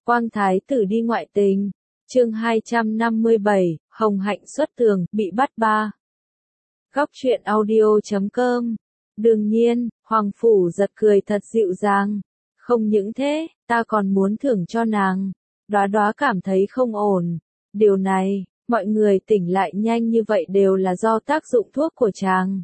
Quang thái tử đi ngoại tình. Chương 257, Hồng hạnh xuất tường, bị bắt ba. Góc truyện audio.com. Đương nhiên, Hoàng Phủ Giật cười thật dịu dàng. Không những thế, ta còn muốn thưởng cho nàng. Đóa Đóa cảm thấy không ổn. Điều này, mọi người tỉnh lại nhanh như vậy đều là do tác dụng thuốc của chàng.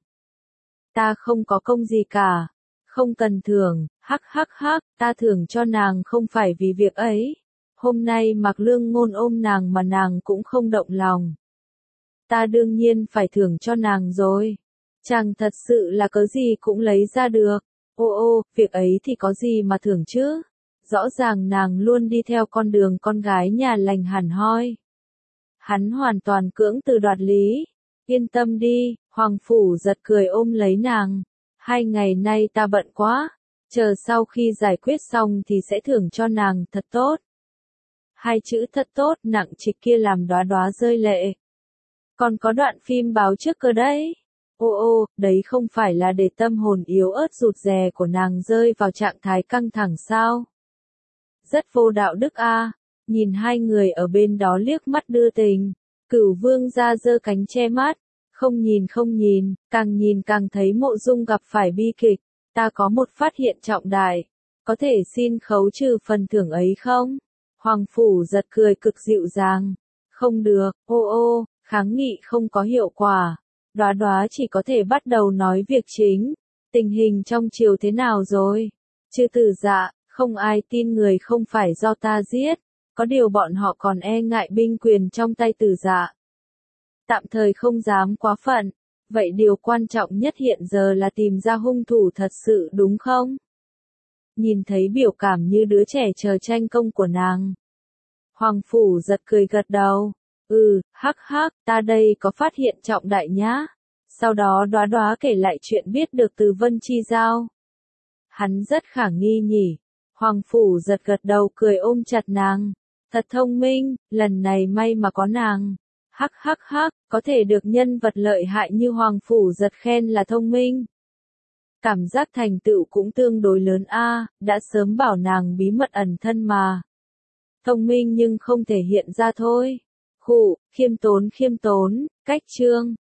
Ta không có công gì cả. Không cần thưởng, hắc, ta thưởng cho nàng không phải vì việc ấy. Hôm nay Mạc Lương Ngôn ôm nàng mà nàng cũng không động lòng. Ta đương nhiên phải thưởng cho nàng rồi. Chàng thật sự là cớ gì cũng lấy ra được. Ô, việc ấy thì có gì mà thưởng chứ? Rõ ràng nàng luôn đi theo con đường con gái nhà lành hẳn hoi. Hắn hoàn toàn cưỡng từ đoạt lý. Yên tâm đi, Hoàng Phủ Giật cười ôm lấy nàng. 2 ngày nay ta bận quá. Chờ sau khi giải quyết xong thì sẽ thưởng cho nàng thật tốt. 2 chữ thật tốt nặng trịch kia làm Đóa Đóa rơi lệ. Còn có đoạn phim báo trước cơ đấy. Ô, đấy không phải là để tâm hồn yếu ớt rụt rè của nàng rơi vào trạng thái căng thẳng sao? Rất vô đạo đức a. Nhìn hai người ở bên đó liếc mắt đưa tình. Cửu Vương ra giơ cánh che mắt. Không nhìn, càng nhìn càng thấy Mộ Dung gặp phải bi kịch. Ta có một phát hiện trọng đại. Có thể xin khấu trừ phần thưởng ấy không? Hoàng Phủ Giật cười cực dịu dàng. Không được, ô, kháng nghị không có hiệu quả. Đóa Đóa chỉ có thể bắt đầu nói việc chính. Tình hình trong triều thế nào rồi? Chư tử dạ, không ai tin người không phải do ta giết. Có điều bọn họ còn e ngại binh quyền trong tay tử dạ. Tạm thời không dám quá phận. Vậy điều quan trọng nhất hiện giờ là tìm ra hung thủ thật sự đúng không? Nhìn thấy biểu cảm như đứa trẻ chờ tranh công của nàng. Hoàng Phủ Giật cười gật đầu. Hắc, ta đây có phát hiện trọng đại nhá. Sau đó Đóa Đóa kể lại chuyện biết được từ Vân Chi Giao. Hắn rất khả nghi nhỉ. Hoàng Phủ Giật gật đầu cười ôm chặt nàng. Thật thông minh, lần này may mà có nàng. Hắc, có thể được nhân vật lợi hại như Hoàng Phủ Giật khen là thông minh. Cảm giác thành tựu cũng tương đối lớn a, đã sớm bảo nàng bí mật ẩn thân mà. Thông minh nhưng không thể hiện ra thôi. Khiêm tốn, cách chương.